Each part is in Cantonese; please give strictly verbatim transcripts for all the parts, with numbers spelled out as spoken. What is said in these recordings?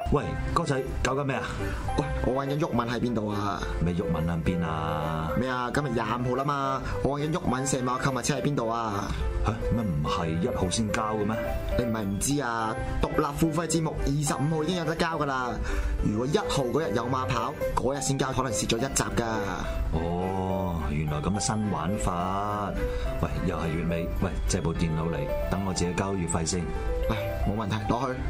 喂，哥仔搞緊咩啊？ 喂，我揾緊毓民喺邊度啊？ 咪毓民喺邊啊？ 咩啊？今日廿五號啦嘛，我揾緊毓民成碼購物車喺邊度啊？ 嚇乜唔係一號先交嘅咩？ 你唔係唔知啊？獨立付費節目二十五號已經有得交噶啦。如果一號嗰日有馬跑，嗰日先交，可能蝕咗一集噶。 哦，原來咁嘅新玩法。喂，又係月尾，喂，借部電腦嚟，等我自己交月費先。 唉，冇問題，攞去。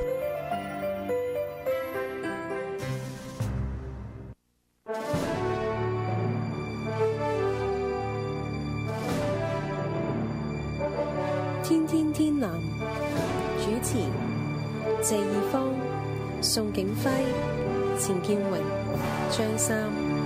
天天天藍主持謝義方、宋景輝、錢建榮、張三。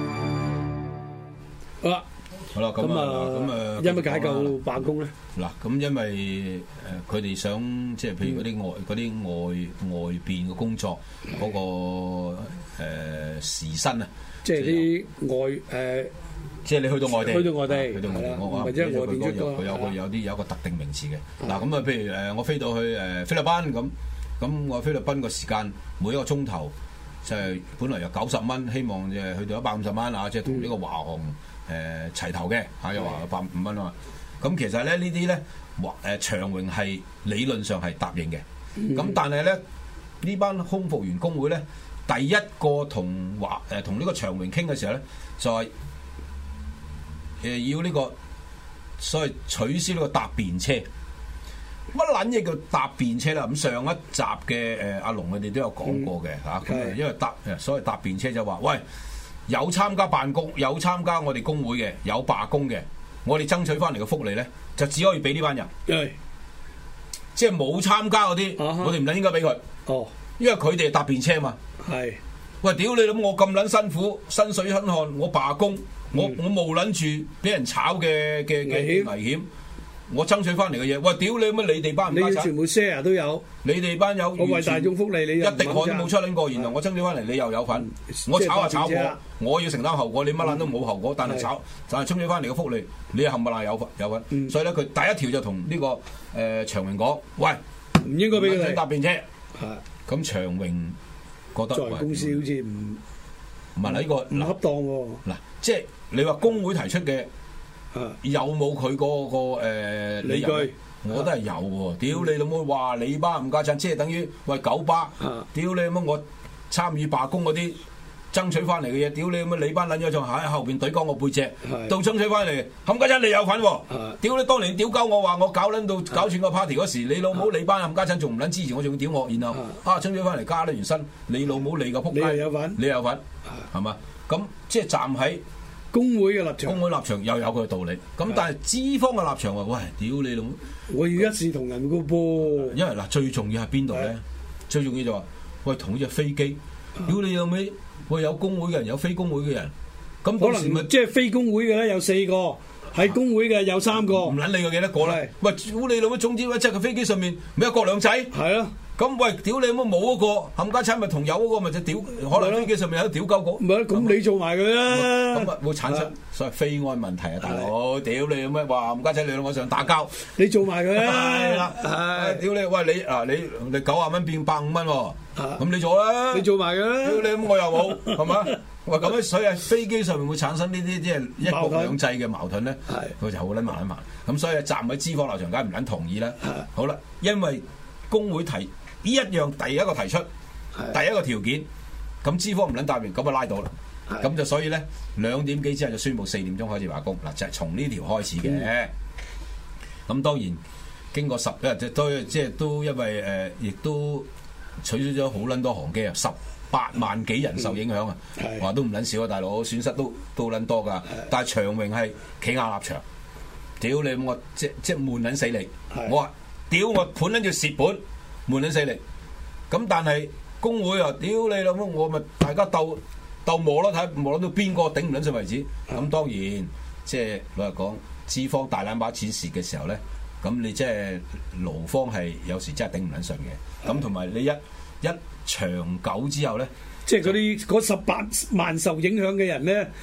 好啦， 好啦，咁啊，咁啊， 因乜解救罷工咧？ 嗱，咁因為誒佢哋想即係譬如嗰啲外嗰啲外外邊嘅工作嗰個誒時薪啊， 即係啲外誒。 即係你去到外地， 去到外地， 去到外地，我或者外邊出個， 佢有佢有啲有一個特定名詞嘅。嗱咁啊，譬如誒，我飛到去誒菲律賓咁，咁我菲律賓個時間每一個鐘頭就係本來有九十蚊，希望就係去到一百五十蚊啊，即係同呢個華航誒齊頭嘅嚇，又話百五蚊啊嘛。咁其實咧呢啲咧華誒長榮係理論上係答應嘅，咁、嗯、但係咧呢班空服員工會咧第一個同華誒同呢個長榮傾嘅時候咧就係、是。誒要呢個所謂取消呢個搭便車，乜撚嘢叫搭便車啦？咁上一集嘅誒阿龍佢哋都有講過嘅嚇，咁、嗯、因為搭所謂搭便車就話，喂有參加辦公有參加我哋工會嘅有罷工嘅，我哋爭取翻嚟嘅福利咧就只可以俾呢班人， 嗯、 即係冇參加嗰啲，啊、我哋唔撚應該俾佢，哦，因為佢哋係搭便車嘛，係，喂屌你諗我咁撚辛苦，身水身汗，我罷工。我我冇諗住俾人炒嘅嘅嘅危險，我爭取翻嚟嘅嘢，喂屌你乜你哋班唔家產， 你全部 share 都有， 你哋班有， 我為大眾福利，你一滴汗都冇出撚過，然後我爭取翻嚟，你又有份，我炒下炒我，我要承擔後果，你乜撚都冇後果，但係炒就係爭取翻嚟嘅福利，你冚唪唥有份有份，所以咧佢第一條就同呢個誒長榮講，喂唔應該俾佢哋搭便車，咁長榮覺得作為公司好似唔唔係呢個唔恰當喎， 嗱即係。你話工會提出嘅有冇佢嗰個誒理據？我都係有喎。屌你老母話你巴唔家產，即係等於喂九巴。屌你老母我參與罷工嗰啲爭取翻嚟嘅嘢，屌你老母你班撚咗就喺後邊懟鳩我背脊，到爭取翻嚟冚家產你有份喎。屌你當年屌鳩我話我搞撚到搞串個 party 嗰時，你老母你班冚家產仲唔撚支持我，仲要屌我，然後啊爭取翻嚟加得完薪，你老母你個仆街， 你有份， 你有份係嘛？咁即係站喺工會嘅立場， 工會立場又有佢嘅道理。咁但係資方嘅立場話：喂，屌你老母！ 我要一視同仁個噃。因為嗱，最重要係邊度咧？最重要就話：喂，同一隻飛機，屌你老味！喂，有工會嘅人，有非工會嘅人，咁可能咪即係非工會嘅咧有四個，係工會嘅有三個。唔撚理佢幾多個啦？喂，屌你老味！總之一隻嘅飛機上面咪一國兩制。 係咯。咁喂，屌你有冇冇嗰個冚家產咪同有嗰個咪就屌，可能飛機上面有屌鳩個。 唔係，咁你做埋佢啦。咁啊會產生所謂飛安問題啊，大佬！屌你有咩話冚家產你兩個上打交？ 你做埋佢啦。 係啦，係屌你喂你啊你你九啊蚊變百五蚊喎，咁你做啦。 你做埋佢啦。 屌你咁我又冇係嘛？喂咁樣所以喺飛機上面會產生呢啲即係一國兩制嘅矛盾咧，佢就好撚麻撚麻。咁所以站喺資方立場梗係唔撚同意啦。好啦，因為工會提。呢一樣第一個提出，第一個條件，咁資方唔撚答應，咁就拉到啦。咁就所以咧，兩點幾之後就宣布四點鐘開始罷工。嗱，就係從呢條開始嘅。咁、嗯、當然經過十日，即都即係都因為誒，亦、呃、都取消咗好撚多航機啊，十八萬幾人受影響啊，話、嗯、都唔撚少啊，大佬損失都都撚多㗎。但係長榮係企硬立場，屌你我即即悶撚死你，我話屌我盤撚住蝕本。悶撚死你，咁但係工會啊，屌你老母，我咪大家鬥鬥磨咯，睇磨到邊個頂唔撚順為止。咁、嗯、當然即係老實講，資方大兩把錢蝕嘅時候咧，咁你即係勞方係有時真係頂唔撚順嘅。咁同埋你一一長久之後咧， 即係嗰啲嗰十八萬受影響嘅人咧，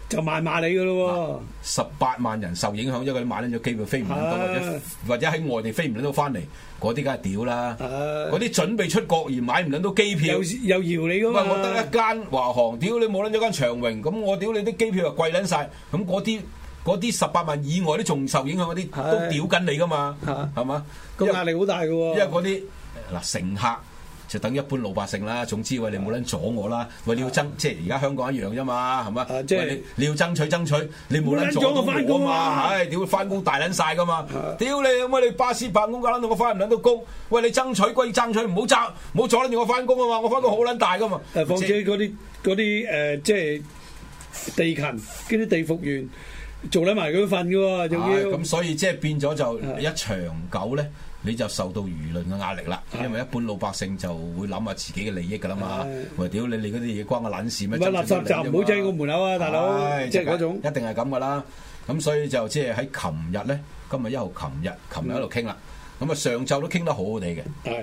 就賣罵你噶咯喎，十八萬人受影響，因為佢買撚咗機票飛唔撚到，或者或者喺外地飛唔撚到翻嚟，嗰啲梗係屌啦。嗰啲準備出國而買唔撚到機票， 又又搖你噶嘛。 我得一間華航，屌你冇撚咗間長榮，咁我屌你啲機票又貴撚晒，咁嗰啲嗰啲十八萬以外啲仲受影響嗰啲都屌緊你噶嘛，係嘛？ 個壓力好大噶喎。 因為嗰啲嗱乘客。就等一般老百姓啦，總之喂你冇撚阻我啦，喂你要爭，即係而家香港一樣啫嘛，係嘛？ 即係你你要爭取爭取，你冇撚阻我翻工嘛？唉，屌翻工大撚晒噶嘛？屌你咁你巴士辦公搞撚到我翻唔撚到工，喂你爭取歸爭取，唔好爭，唔好阻撚住我翻工啊嘛！我翻工好撚大噶嘛。 誒，況且嗰啲嗰啲誒，即係地勤嗰啲地服員做撚埋佢份嘅喎，仲要咁，所以即係變咗就一長久咧。你就受到輿論嘅壓力啦，因為一般老百姓就會諗下自己嘅利益噶啦嘛。喂，屌你你嗰啲嘢關我撚事咩？ 唔係垃圾站唔好擠我門口啊，大佬！即係嗰種一定係咁噶啦。咁所以就即係喺琴日咧，今日一號琴日，琴日喺度傾啦。咁啊上晝都傾得好好地嘅。係。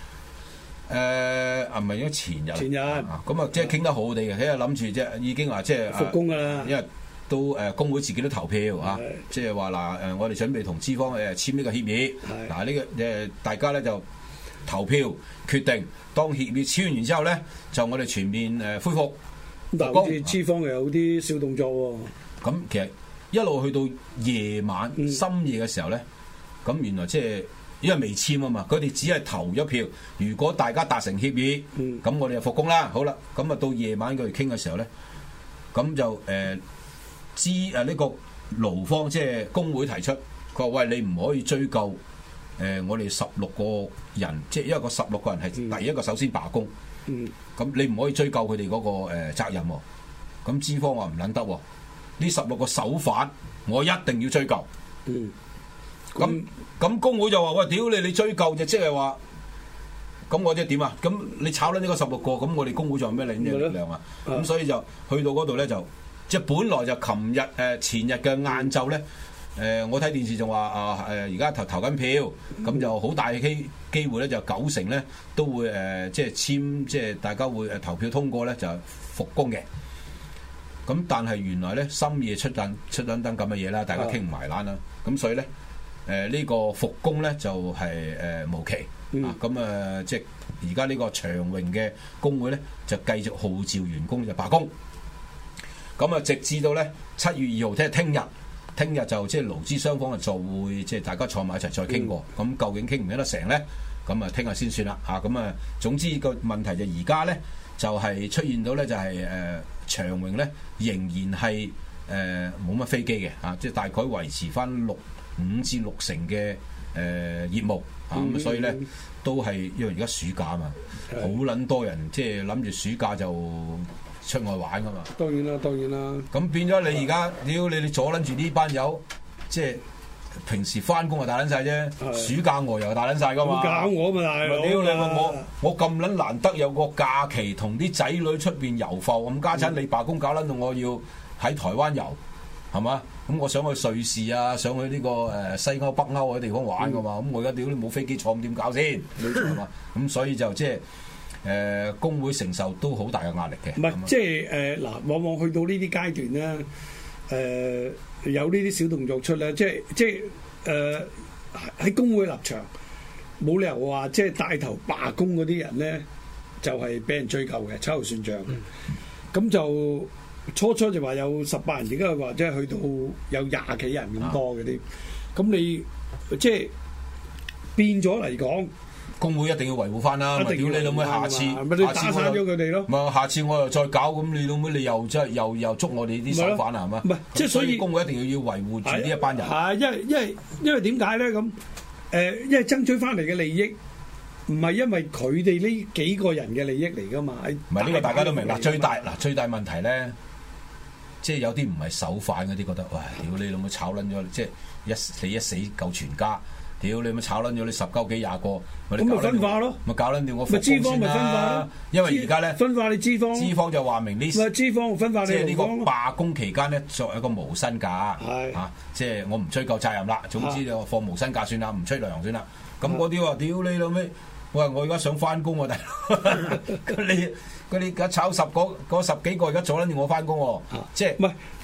誒啊唔係應該前日。前日。咁啊即係傾得好好地嘅，睇下諗住即係已經話即係復工㗎啦。 因為都誒工會自己都投票啊，即係話嗱誒，我哋準備同資方誒簽呢個協議。嗱呢個誒大家咧就投票決定，當協議簽完之後咧，就我哋全面誒恢復。 但好似資方又有啲小動作喎。 咁其實一路去到夜晚深夜嘅時候咧，咁原來即係因為未簽啊嘛，佢哋只係投咗票。如果大家達成協議，咁我哋就復工啦。好啦，咁啊到夜晚佢哋傾嘅時候咧，咁就誒。知誒呢個勞方即係工會提出，佢話喂你唔可以追究誒、呃、我哋十六個人，即係因為個十六個人係第一個首先罷工，咁、嗯、你唔可以追究佢哋嗰個誒、呃、責任喎。咁資方話唔撚得喎，呢十六個首犯我一定要追究。咁咁、嗯、工會就話喂屌你你追究就即係話，咁我即係點啊？咁你炒撚呢個十六個，咁我哋工會仲有咩力量啊？咁、嗯、所以就去到嗰度咧就。即係本來就琴日誒前日嘅晏晝咧，誒、呃、我睇電視仲話啊誒而家投投緊票，咁就好大嘅機機會咧，就九成咧都會誒、呃、即係簽，即係大家會誒投票通過咧就復工嘅。咁但係原來咧深夜出陣出緊燈咁嘅嘢啦，大家傾唔埋欄啦，咁所以咧誒呢、呃呢個復工咧就係、是、誒、呃、無期、嗯、啊，咁誒、呃、即係而家呢個長榮嘅工會咧就繼續號召員工就罷工。咁啊，直至到咧七月二號，即係聽日，聽日就即係勞資雙方就會即係大家坐埋一齊再傾過。咁、嗯、究竟傾唔傾得成咧？咁啊，聽日先算啦。嚇，咁啊，總之個問題就而家咧就係、是、出現到咧就係、是、誒、呃、長榮咧仍然係誒冇乜飛機嘅嚇，即係大概維持翻六五至六成嘅誒、呃、業務嚇，咁、嗯、所以咧都係因為而家暑假啊嘛，好撚、嗯、多人即係諗住暑假就出外玩噶嘛， 當然啦，當然啦。 咁變咗你而家，屌你你阻撚住呢班友，即係平時翻工就大撚晒啫，暑假我又大撚晒噶嘛。 搞我嘛大佬！ 屌你我我咁撚難得有個假期同啲仔女出邊遊埠，咁家陣你罷工搞撚到我要喺台灣遊，係嘛？咁我想去瑞士啊，想去呢個誒西歐、北歐嗰啲地方玩噶嘛？咁、嗯、我而家屌你冇飛機坐，咁點搞先？係嘛？咁所以就即係。誒、呃、工會承受都好大嘅壓力嘅， 唔係即係誒嗱，往往去到呢啲階段咧，誒、呃、有呢啲小動作出咧，即係即係誒喺工會立場，冇理由話即係帶頭罷工嗰啲人咧，就係、是、俾人追究嘅，秋後算賬嘅。咁、嗯、就初初就話有十八人，而家話即係去到有廿幾人咁多嗰啲，咁、啊、你即係變咗嚟講。 工會一定要維護翻啦，咪屌你老妹，下次咪你打散咗佢哋咯。 咪下次我又再搞，咁你老妹你又即係又又捉我哋啲手法啊，係嘛？ 唔係，即係所以工會一定要要維護住呢一班人。 係，因為因為因為點解咧咁？誒，因為爭取翻嚟嘅利益，唔係因為佢哋呢幾個人嘅利益嚟噶嘛。 唔係呢個大家都明啦。最大嗱最大問題咧，即係有啲唔係手犯嗰啲覺得，喂，屌你老妹炒撚咗，即係一死一死救全家。屌你咪炒撚咗你十鳩幾廿個， 咁咪分化咯， 咪搞撚掉我復工先啦。 因為而家咧分化你資方， 資方就話明呢， 咪資方分化你。 即係呢個罷工期間咧，作為一個無薪假， 係啊，即係我唔追究責任啦。總之就放無薪假算啦，唔吹糧算啦。咁嗰啲話屌你老味，喂，我而家想翻工喎，大佬，你佢哋而家炒十個嗰十幾個而家阻撚住我翻工喎，即係唔係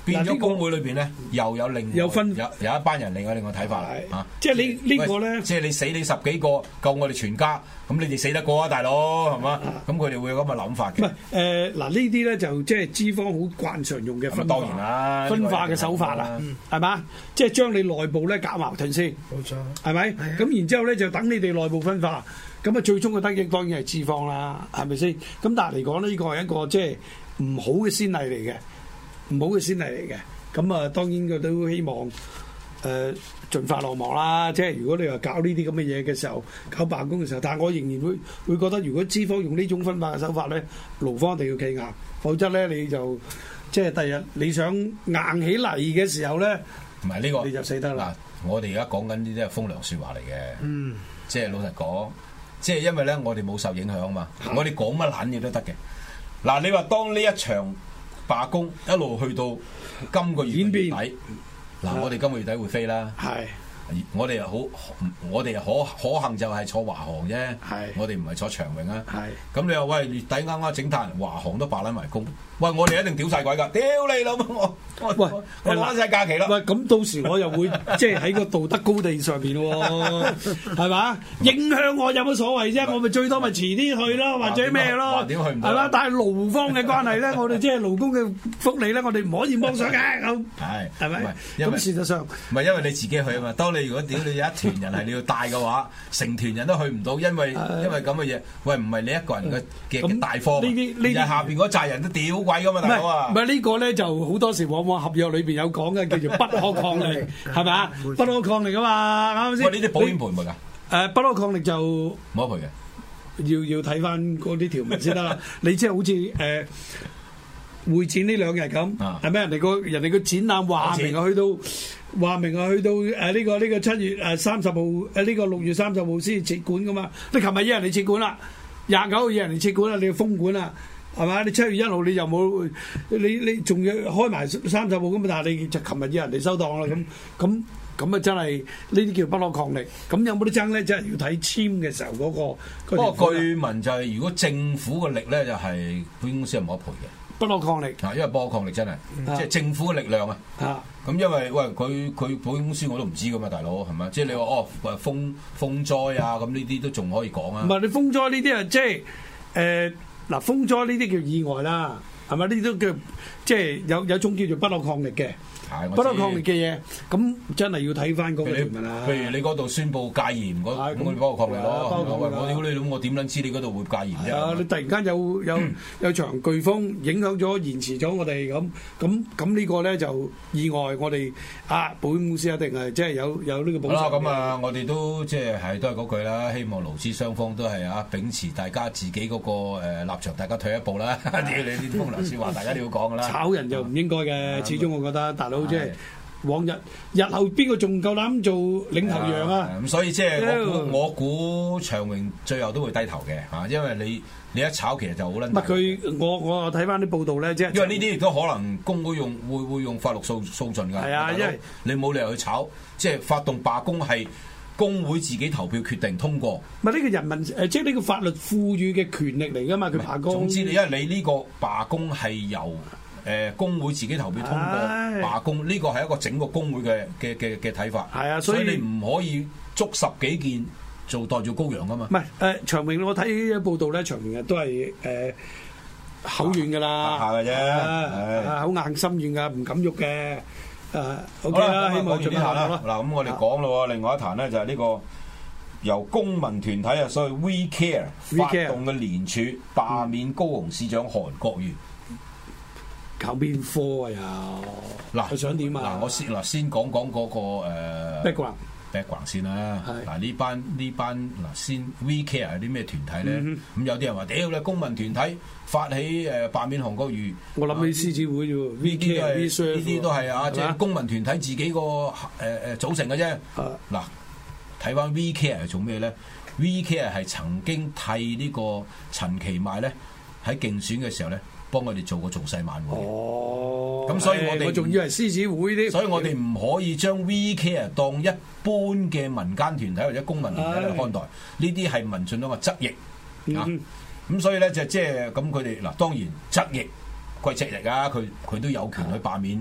變咗工會裏邊咧又有另有分有有一班人另外另外睇法啊！ 即係你呢個咧， 即係你死你十幾個夠我哋全家，咁你哋死得過啊，大佬係嘛？咁佢哋會有咁嘅諗法嘅。 唔係誒嗱，呢啲咧就即係資方好慣常用嘅分化， 當然啦， 分化嘅手法啦，係嘛？即係將你內部咧搞矛盾先， 冇錯， 係咪？咁然之後咧就等你哋內部分化，咁啊最終嘅得益當然係資方啦，係咪先？咁但係嚟講呢，呢個係一個即係唔好嘅先例嚟嘅，唔好嘅先例嚟嘅。咁啊，當然佢都希望誒、呃、盡快落幕啦。即係如果你話搞呢啲咁嘅嘢嘅時候，搞罷工嘅時候，但係我仍然會會覺得，如果資方用呢種分化嘅手法咧，勞方一定要企硬，否則咧你就即係第日你想硬起嚟嘅時候咧， 唔係呢個你就死得啦。 嗱，我哋而家講緊呢啲係風涼説話嚟嘅， 嗯， 即係老實講，即係因為咧我哋冇受影響嘛， 啊我哋講乜撚嘢都得嘅。嗱，你話當呢一場罷工一路去到今個月嘅月底，嗱，我哋今個月底會飛啦。 係， 我哋又好，我哋又可可幸就係坐華航啫。 係， 我哋唔係坐長榮啊。 係。 咁你話喂，月底啱啱整壇華航都罷撚埋工，喂，我哋一定屌晒鬼㗎，屌你老母！我我喂我攞曬假期啦。 喂，咁到時我又會即係喺個道德高地上邊喎，係嘛？影響我有乜所謂啫？我咪最多咪遲啲去咯，或者咩咯？ 點去唔到？ 係嘛？但係勞方嘅關係咧，我哋即係勞工嘅福利咧，我哋唔可以剝削嘅。咁係係咪？ 咁咁事實上唔係因為你自己去啊嘛。當你如果屌你有一團人係你要帶嘅話，成團人都去唔到，因為因為咁嘅嘢。喂，唔係你一個人嘅嘅大貨， 呢啲呢啲下邊嗰扎人都屌鬼㗎嘛，大佬啊！ 唔係呢個咧，就好多時往往合約裏邊有講嘅，叫做不可抗力，係咪啊？不可抗力㗎嘛，啱唔啱先？ 喂，呢啲保險賠唔賠㗎？ 誒，不可抗力就冇得賠嘅。 要要睇翻嗰啲條文先得啦。你即係好似誒會展呢兩日咁，係咪人哋個人哋個展覽話明啊，去到話明啊，去到誒呢個呢個七月誒三十號誒呢個六月三十號先至撤館㗎嘛？你琴日有人哋撤館啦，廿九號有人哋撤館啦，你要封館啦。係嘛？你七月一號你又冇你你仲要開埋三十號咁，但係你就琴日要人哋收檔啦，咁咁咁啊真係呢啲叫不可抗力。咁有冇得爭咧？真係要睇簽嘅時候嗰個。 不過據聞就係如果政府嘅力咧，就係保險公司係冇得賠嘅。 不可抗力啊，因為不可抗力真係即係政府嘅力量啊。 啊， 咁因為喂佢佢保險公司我都唔知噶嘛，大佬係咪？即係你話哦，風風災啊，咁呢啲都仲可以講啊。 唔係你風災呢啲啊，即係誒。嗱，風災呢啲叫意外啦，係咪？呢啲都叫即係有有種叫做不可抗力嘅，不可抗力嘅嘢，咁真係要睇翻嗰個條文啦。 譬如你嗰度宣佈戒嚴，嗰咁我不可抗力咯。我屌你諗，我點撚知你嗰度會戒嚴啫？ 啊！你突然間有有有場颶風影響咗、延遲咗我哋咁咁咁呢個咧就意外，我哋啊保險公司一定係即係有有呢個保障。 好啦，咁啊，我哋都即係係都係嗰句啦，希望勞資雙方都係啊秉持大家自己嗰個誒立場，大家退一步啦。屌你啲風涼説話，大家都要講噶啦。 炒人就唔應該嘅，始終我覺得大佬即係。往日日後邊個仲夠膽做領頭羊啊？ 咁所以即係我估我估長榮最後都會低頭嘅嚇，因為你你一炒其實就好撚。唔係佢我我睇翻啲報道咧，即係因為呢啲亦都可能工會用會會用法律訴訴盡㗎。 係啊，因為你冇理由去炒，即係發動罷工係工會自己投票決定通過。 唔係呢個人民誒，即係呢個法律賦予嘅權力嚟㗎嘛？佢罷工。 總之，因為你呢個罷工係由誒工會自己投票通過罷工，呢個係一個整個工會嘅嘅嘅嘅睇法。係啊，所以你唔可以捉十幾件做代罪羔羊噶嘛。唔係誒長榮，我睇報道咧，長榮都係誒口軟噶啦，下嘅啫，口硬心軟噶，唔敢喐嘅。誒 OK 啦，希望盡量啦。嗱，咁我哋講咯，另外一壇咧就係呢個由公民團體啊，所謂 We Care 發動嘅聯署罷免高雄市長韓國瑜。搞邊科啊又？嗱，佢想點啊？嗱，我先嗱先講講嗰個誒 background background 先啦。嗱呢班呢班嗱先 We Care 係啲咩團體咧？咁有啲人話屌你公民團體發起誒罷免韓國瑜，我諗起獅子會啫喎。We Care 呢啲都係啊，即係公民團體自己個誒誒組成嘅啫。嗱，睇翻 We Care 係做咩咧 ？We Care 係曾經替呢個陳其邁咧喺競選嘅時候咧。幫我哋做個造勢晚會，哦，咁所以我哋我仲以為獅子會啲，所以我哋唔可以將 We Care 當一般嘅民間團體或者公民團體嚟看待，呢啲係民進黨嘅側翼、嗯、啊，咁所以咧就即係咁佢哋嗱，當然側翼歸側翼啊，佢佢都有權去罷免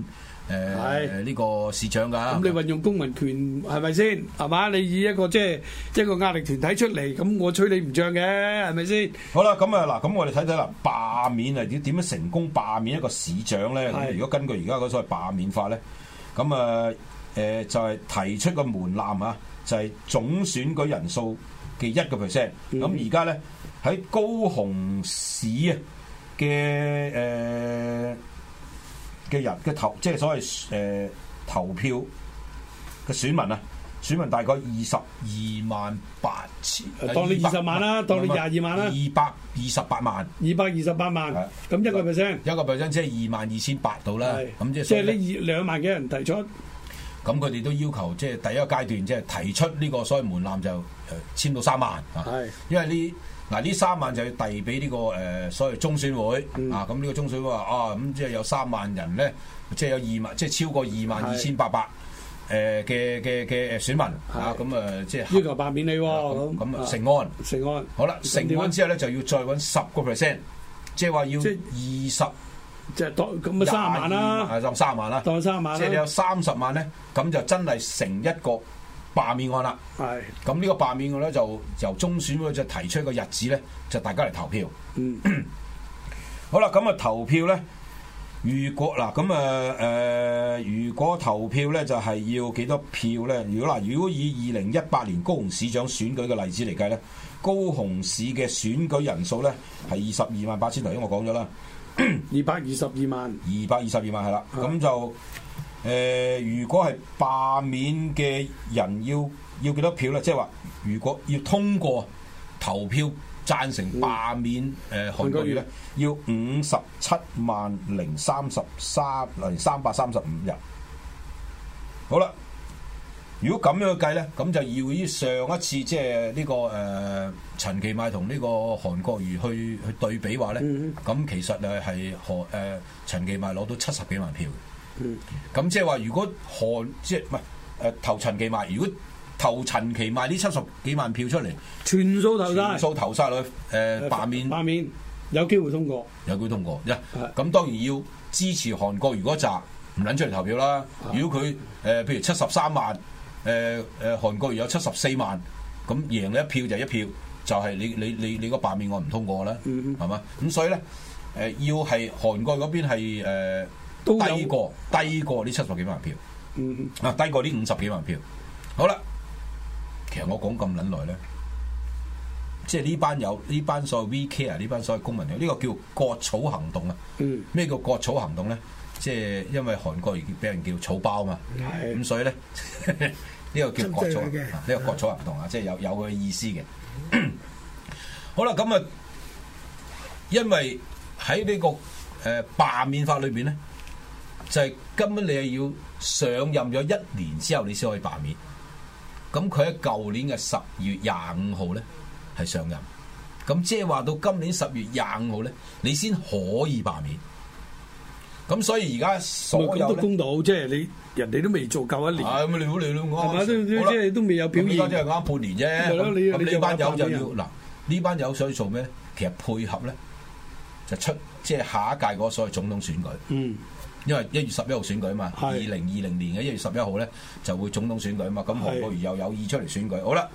誒呢個市長㗎。 咁你運用公民權係咪先？係嘛？你以一個即係一個壓力團體出嚟，咁我吹你唔漲嘅，係咪先？ 好啦，咁啊嗱，咁我哋睇睇啦，罷免係點點樣成功罷免一個市長咧？咁如果根據而家嗰所謂罷免法咧，咁啊誒就係、是、提出個門檻啊，就係、是、總選舉人數嘅一個 percent。咁而家咧喺高雄市啊嘅誒嘅人嘅投，即係所謂誒、呃、投票嘅選民啊，選民大概二十二萬八千， 當你二十萬啦，當你廿二萬啦， 二百二十八萬， 二百二十八萬，咁一個 percent， 一個 percent 即係二萬二千八度啦。咁即係即係呢二兩萬幾人提出， 咁佢哋都要求即係第一個階段即係提出呢個所謂門檻就誒簽到三萬啊，因為呢。嗱呢三萬就要遞俾呢個誒、呃、所謂中選會、嗯、啊，咁呢個中選會話啊，咁即係有三萬人咧，即係有二萬，即係超過二萬二千八百誒嘅嘅嘅選民啊，咁啊即係要求罷免你喎，咁咁啊成案， 成案， 好啦，成案之後咧就要再揾十個 percent， 即係話要二十， 即係當咁啊三萬啦， 係當三萬啦， 當三萬， 即係你有三十萬咧，咁就真係成一個罷免案啦，係咁呢個罷免案咧就由中選會就提出一個日子咧，就大家嚟投票。嗯，好啦，咁啊投票咧，如果嗱咁啊誒，如果投票咧就係、是、要幾多票咧？如果嗱，如果以二零一八年高雄市長選舉嘅例子嚟計咧，高雄市嘅選舉人數咧係二十二萬八千頭，因為我講咗啦， 二百二十二萬， 二百二十二萬係啦，咁就。誒、呃，如果係罷免嘅人要要幾多票咧？即係話，如果要通過投票贊成罷免誒韓國瑜咧，要五十七萬零三十三零三百三十五人。好啦，如果咁樣計咧，咁就要於上一次即係呢個誒、呃、陳其邁同呢個韓國瑜去去對比話咧，咁、嗯、其實誒係韓誒陳其邁攞到七十幾萬票。嗯，咁即係話，如果韓即係唔係誒投陳其邁，如果投陳其邁呢七十幾萬票出嚟， 全數投晒， 全數投晒落去誒罷免， 罷免有機會通過， 有機會通過。一咁當然要支持韓國瑜嗰紮唔撚出嚟投票啦。如果佢誒、呃、譬如七十三萬，誒、呃、誒韓國瑜有七十四萬，咁贏你一票就一票，就係、是、你你你你個罷免案唔通過啦，係嘛、嗯？咁所以咧誒、呃、要係韓國嗰邊係誒。呃低過低過呢七十幾萬票，嗯、啊低過呢五十幾萬票。好啦，其實我講咁撚耐咧，即係呢班有呢班所謂 We Care 呢班所謂公民有呢、呢個叫割草行動啊。咩、嗯、叫割草行動咧？即係因為韓國而俾人叫草包嘛，咁、嗯、所以咧呢個叫割草，呢、呢個割草行動啊，即係有有佢意思嘅。好啦，咁啊，因為喺呢、呢個誒、呃、罷免法裏邊咧。就係根本你係要上任咗一年之後，你先可以罷免。咁佢喺舊年嘅十月廿五號咧係上任，咁即係話到今年十月廿五號咧，你先可以罷免。咁所以而家所有都公道，即係你人哋都未做夠一年， 係咁你好你都啱， 係嘛？即係都未有表現， 而家即係啱半年啫。咁呢班友就要嗱，呢班友想做咩？其實配合咧就出即係下一屆嗰個所謂總統選舉。嗯。因為一月十一號選舉啊嘛，二零二零年嘅一月十一號咧就會總統選舉啊嘛，咁韓國瑜又有意出嚟選舉，好啦，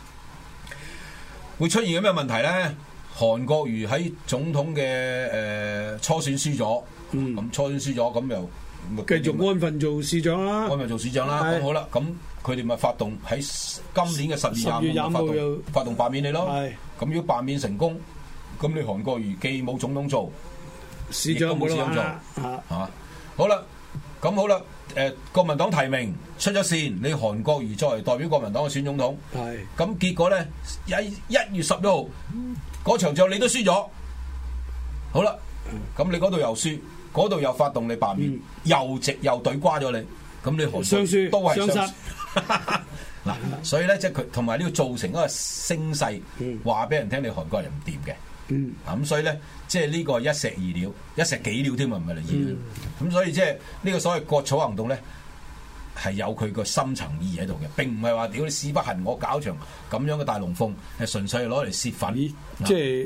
會出現嘅咩問題咧？韓國瑜喺總統嘅誒、呃、初選輸咗，咁、嗯、初選輸咗，咁又繼續安分做市長啦， 安分做市長啦，咁好啦，咁佢哋咪發動喺今年嘅十月廿五號發動發動罷免你咯，咁如果罷免成功，咁你韓國瑜既冇總統做， 市長冇市長做， 係嘛？好啦，咁好啦，誒、呃，國民黨提名出咗線，你韓國瑜作為代表國民黨去選總統，係，咁結果咧喺一月十一號嗰場仗你都輸咗，好啦，咁你嗰度又輸，嗰度又發動你罷免，嗯、又直又對瓜咗你，咁你韓國雙輸都係雙失， 嗱，所以咧即係佢同埋呢個造成一個聲勢，話俾人聽你韓國人唔掂嘅。嗯，咁所以咧，即係呢個一石二鳥，一石幾鳥添啊，唔係嚟二鳥。咁、嗯、所以即係呢個所謂割草行動咧，係有佢個深層意義喺度嘅，並唔係話屌你屎不痕，我搞場咁樣嘅大龍鳳，係純粹係攞嚟泄憤。 即係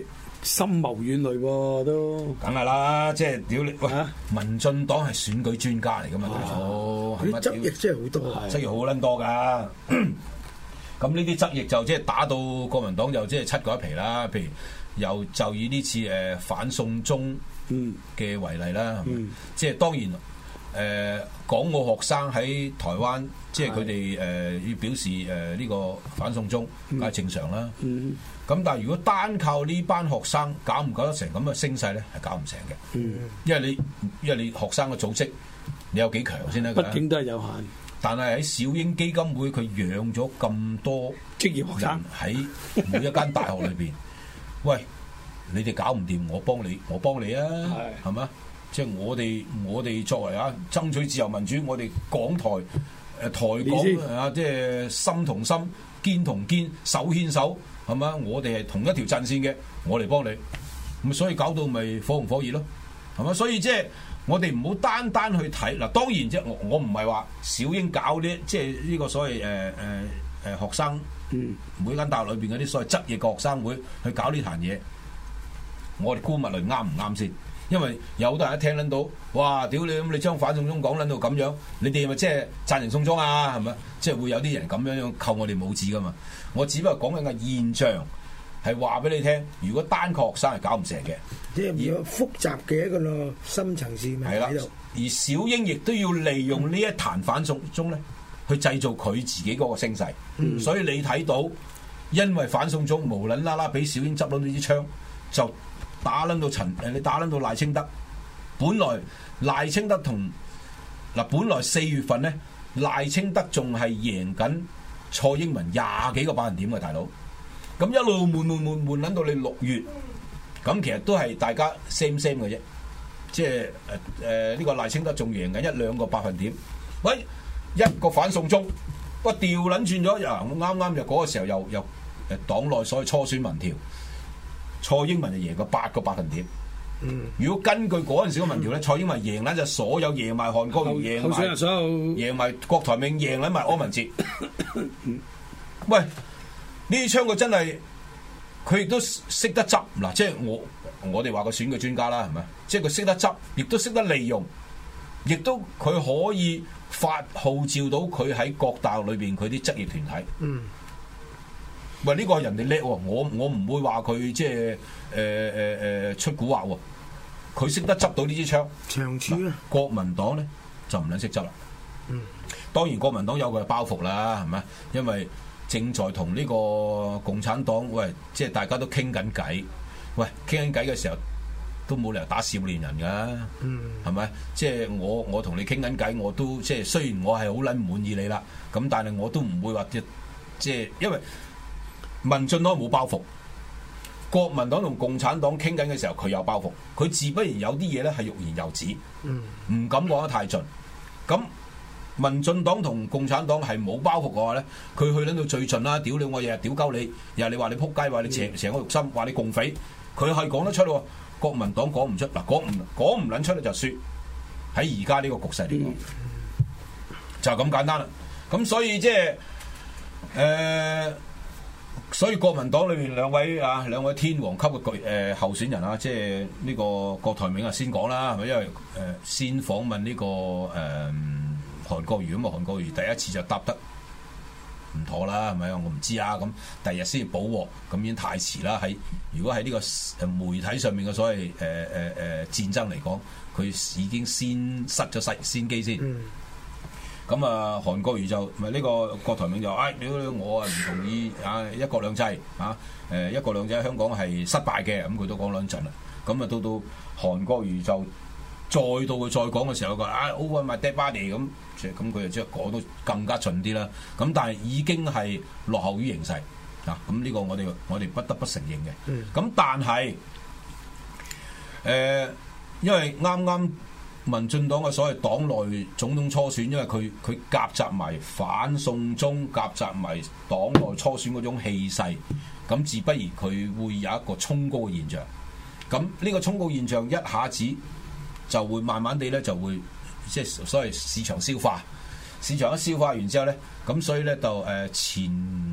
深謀遠慮喎都。 梗係啦，即係屌你喂， 啊民進黨係選舉專家嚟噶嘛，大佬佢啲側翼真係好多， 側翼好撚多㗎。咁呢啲側翼就即係打到國民黨就即係七個一皮啦。譬如又就以呢次誒反送中嘅為例啦， 嗯、 即係當然誒、呃、港澳學生喺台灣，即係佢哋誒要表示誒呢、呃這個反送中，梗係正常啦。咁、嗯、但係如果單靠呢班學生搞唔搞得成咁嘅聲勢咧，係搞唔成嘅。嗯、因為你因為你學生嘅組織，你有幾強先得㗎？ 畢竟都係有限。 但係喺小英基金會，佢養咗咁多職業學生喺每一間大學裏邊，喂，你哋搞唔掂，我幫你，我幫你啊，係嘛？即係我哋，我哋作為啊爭取自由民主，我哋港台誒、呃、台港啊，即係心同心，肩同肩，手牽手，係嘛？我哋係同一條陣線嘅，我嚟幫你，咁所以搞到咪火紅火熱咯，係嘛？所以即係。我哋唔好單單去睇嗱，當然即係我我唔係話小英搞呢，即係呢個所謂誒誒誒學生，嗯、每間大學裏邊嗰啲所謂側翼嘅學生會去搞呢壇嘢，我哋姑勿論啱唔啱先？因為有好多人一聽撚到，哇！屌你咁，你將反送中講撚到咁樣，你哋係咪即係贊成送中啊？係咪？即係會有啲人咁樣樣扣我哋帽子噶嘛？我只不過講緊個現象。係話俾你聽，如果單靠學生係搞唔成嘅， 即係有複雜嘅一個咯深層次問題喺度。 而小英亦都要利用呢一壇反送中咧，去製造佢自己嗰個聲勢。嗯、所以你睇到，因為反送中無撚啦啦俾小英執到呢支槍，就打撚到陳誒，你打撚到賴清德。本來賴清德同嗱，本來四月份咧，賴清德仲係贏緊蔡英文廿幾個百分點嘅大佬。咁一路悶悶悶悶撚到你六月，咁其實都係大家 same same 嘅啫，即係誒誒呢個賴清德仲贏緊一兩個百分點，喂一個反送中，喂調撚轉咗，又啱啱就嗰個時候又又誒黨內所謂初選民調，蔡英文就贏過八個百分點。嗯，如果根據嗰陣時嘅民調咧，嗯、蔡英文贏撚就所有贏埋韓國瑜，贏埋所有贏埋郭台銘，贏撚埋柯文哲。喂！呢啲槍佢真係，佢亦都識得執嗱，即係我我哋話個選舉專家啦，係咪？即係佢識得執，亦都識得利用，亦都佢可以發號召到佢喺各大學裏邊佢啲職業團體。嗯。喂，呢、這個係人哋叻喎，我我唔會話佢即係誒誒誒出蠱惑喎，佢識得執到呢支槍。 長處啊！ 國民黨咧就唔撚識執啦。嗯。當然國民黨有佢嘅包袱啦，係咪？因為正在同呢個共產黨，喂，即係大家都傾緊偈，喂，傾緊偈嘅時候都冇理由打少年人㗎，係咪、嗯？即係我我同你傾緊偈，我都即係雖然我係好撚唔滿意你啦，咁但係我都唔會話即即係因為民進黨冇包袱，國民黨同共產黨傾緊嘅時候佢有包袱，佢自不然有啲嘢咧係欲言又止，唔、嗯、敢講得太盡，咁。民進黨同共產黨係冇包袱嘅話咧，佢去撚到最盡啦！屌你，我日日屌鳩你，日日你話你撲街，話你成成個肉心，話你共匪，佢係講得出喎。國民黨講唔出，嗱講唔講唔撚出咧就輸。喺而家呢個局勢嚟講，就咁簡單啦。咁所以即係誒，所以國民黨裏邊兩位啊，兩位天王級嘅巨誒候選人啊，即係呢個郭台銘啊，先講啦，係咪？因為誒、呃、先訪問呢、這個誒。呃韓國瑜咁啊，韓國瑜第一次就答得唔妥啦，係咪啊？我唔知啊，咁第二日先補鑊，咁已經太遲啦。喺如果喺呢個誒媒體上面嘅所謂誒誒誒戰爭嚟講，佢已經先失咗勢先機先。咁、嗯、啊，韓國瑜就咪呢個郭台銘就誒，屌、哎、我啊唔同意啊一國兩制啊，誒一國兩制喺香港係失敗嘅，咁佢都講兩陣啦。咁啊到到韓國瑜就。再到佢再講嘅時候，佢啊 over my dead body 咁，即係咁佢就即係講到更加盡啲啦。咁但係已經係落後於形勢啊！咁呢個我哋我哋不得不承認嘅。咁、嗯、但係誒、呃，因為啱啱民進黨嘅所謂黨內總統初選，因為佢佢夾雜埋反送中，夾雜埋黨內初選嗰種氣勢，咁自不然佢會有一個衝高嘅現象。咁呢個衝高現象一下子，就會慢慢地咧，就會即係所謂市場消化，市場一消化完之後咧，咁所以咧就誒前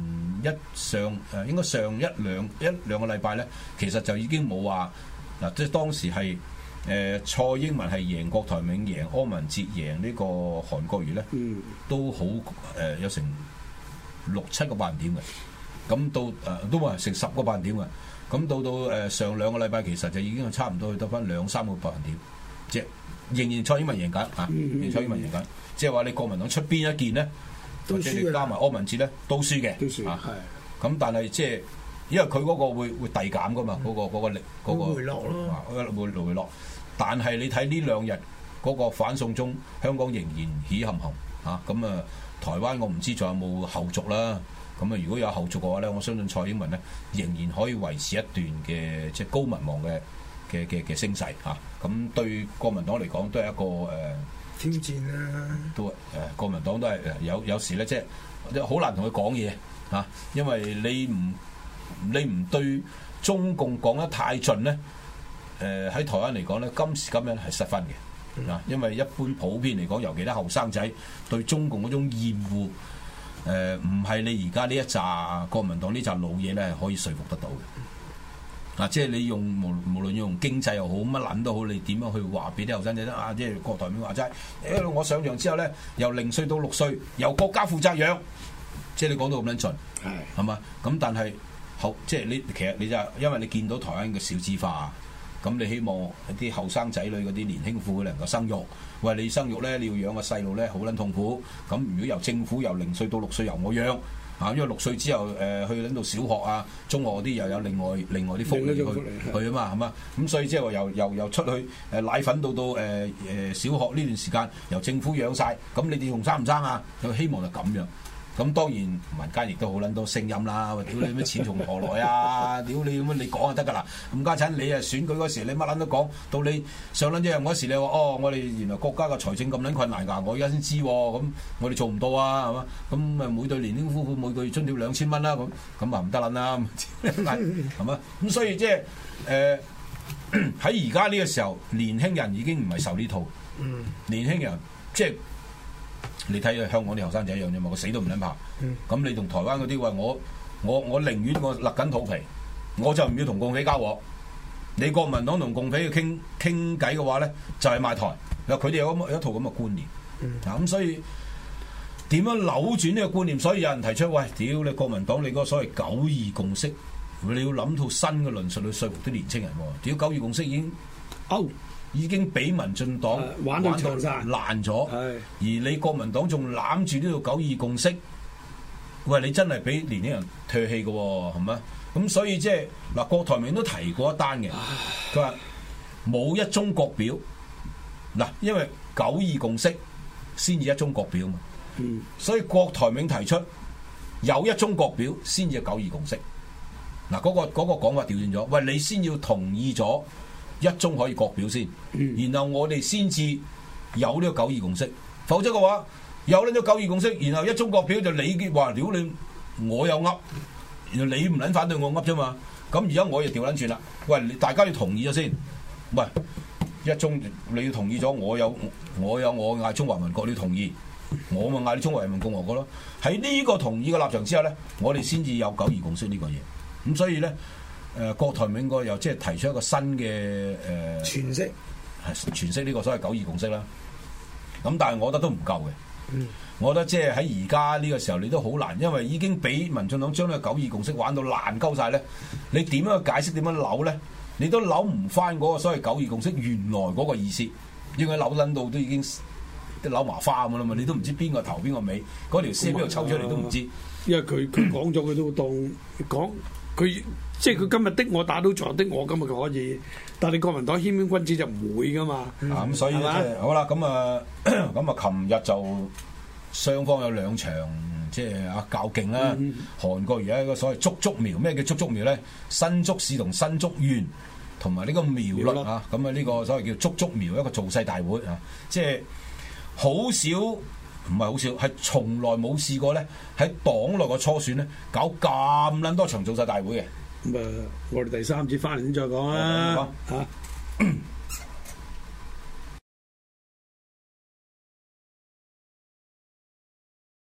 一上誒應該上一兩一兩個禮拜咧，其實就已經冇話嗱，即係當時係誒、呃、蔡英文係贏郭台銘、贏柯文哲、贏呢個韓國瑜咧，嗯、都好誒、呃、有成六七個百分點嘅。咁到誒、呃、都話成十個百分點嘅。咁到到誒、呃、上兩個禮拜其實就已經差唔多去得翻兩三個百分點，即係仍然蔡英文贏緊啊！仍然蔡英文贏緊，即係話你國民黨出邊一件咧，或者你加埋柯文哲咧都輸嘅， 都輸啊！咁但係即係因為佢嗰個會會遞減噶嘛，嗰、嗰個嗰、嗰個力嗰、嗰個回落咯， 會會回落。但係你睇呢兩日嗰個反送中，香港仍然起冚冚啊！咁啊，台灣我唔知仲有冇後續啦。咁啊，如果有後續嘅話咧，我相信蔡英文咧仍然可以維持一段嘅即係高民望嘅嘅嘅嘅升勢嚇。咁、啊、對國民黨嚟講都係一個誒、呃、 挑戰啦、啊。 都誒、呃、國民黨都係有有時咧，即係好難同佢講嘢嚇，因為你唔你唔對中共講得太盡咧，誒、呃、喺台灣嚟講咧，今時今日係失分嘅啊，因為一般普遍嚟講，尤其啲後生仔對中共嗰種厭惡。誒唔係你而家呢一紮國民黨呢紮老嘢咧，可以說服得到嘅。嗱、啊，即係你用無無論用經濟又好，乜撚都好，你點樣去話俾啲後生仔咧？啊，即係郭台銘話齋，誒我上場之後咧，由零歲到六歲，由國家負責養，即係你講到咁撚盡，係係嘛？咁但係後即係你其實你就因為你見到台灣嘅少子化。咁你希望啲後生仔女嗰啲年輕婦能夠生育，喂你生育咧，你要養個細路咧，好撚痛苦。咁如果由政府由零歲到六歲由我養，啊，因為六歲之後誒、呃、去到小學啊、中學嗰啲又有另外另外啲福利去去啊嘛，係嘛？咁所以即係話由由由出去誒奶粉到到誒誒小學呢段時間由政府養晒，咁你哋仲生唔生啊？佢希望就咁樣。咁當然民間亦都好撚多聲音啦！屌你咩錢從何來啊？屌你咁樣你講就得㗎啦！咁家陣你啊選舉嗰時你乜撚都講，到你上撚一樣嗰時你話哦，我哋原來國家嘅財政咁撚困難㗎，我而家先知喎，咁我哋做唔到啊，係嘛？咁啊每對年輕夫婦每個月津貼兩千蚊啦，咁咁啊唔得撚啦，係嘛？咁所以即係誒喺而家呢個時候，年輕人已經唔係受呢套，年輕人即係。你睇下香港啲後生仔一樣啫嘛，我死都唔撚怕。咁、嗯、你同台灣嗰啲話，我我我寧願我勒緊肚皮，我就唔要同共匪交往。你國民黨同共匪去傾傾偈嘅話咧，就係、是、賣台。佢哋有有一套咁嘅觀念。嗯、啊咁所以點樣扭轉呢個觀念？所以有人提出，喂，屌你國民黨你嗰個所謂九二共識，你要諗套新嘅論述去說服啲年青人喎。屌九二共識已經歐。已經俾民進黨玩到爛咗，而你國民黨仲攬住呢個九二共識，喂，你真係俾年輕人唾棄嘅喎，係咪？咁所以即係嗱，郭台銘都提過一單嘅，佢話冇一中國表，嗱，因為九二共識先至一中國表嘛，嗯、所以郭台銘提出有一中國表先至九二共識，嗱、嗰個，嗰、嗰個嗰個講法調轉咗，喂，你先要同意咗。一中可以國表先，然後我哋先至有呢個九二共識。否則嘅話，有呢個九二共識，然後一中國表就你話屌你，我有噏，然後你唔撚反對我噏啫嘛。咁而家我又調撚轉啦。喂，大家要同意咗先。喂，一中你要同意咗，我有我有我嗌中華民國，你要同意，我咪嗌你中華人民共和國咯。喺呢個同意嘅立場之下咧，我哋先至有九二共識呢個嘢。咁所以咧。誒、呃、郭台銘個又即係提出一個新嘅誒詮釋，係詮釋呢個所謂九二共識啦。咁但係我覺得都唔夠嘅。嗯，我覺得即係喺而家呢個時候，你都好難，因為已經俾民進黨將呢個九二共識玩到爛鳩晒咧。你點樣解釋點樣扭咧？你都扭唔翻嗰個所謂九二共識原來嗰個意思。應該扭撚到都已經啲扭麻花咁啦嘛，你都唔知邊個頭邊個尾，嗰條線邊度抽出嚟都唔知。 因為佢佢講咗，佢都當講佢。即係佢今日的我打到昨日的我，今日佢可以，但係你國民黨謙謙君子就唔會噶嘛。啊咁、嗯，所以咧，吧好啦，咁啊，咁啊，琴日就雙方有兩場即係啊較勁啦。嗯、韓國而家一個所謂竹竹苗，咩叫竹竹苗咧？新竹市同新竹縣同埋呢個苗栗啊，咁啊呢個所謂叫竹竹苗一個造勢大會啊，即係好少。唔係好少，係從來冇試過咧喺黨內個初選咧搞咁撚多場造勢大會嘅。 咁啊，我哋第三節翻嚟先再講啦。嚇。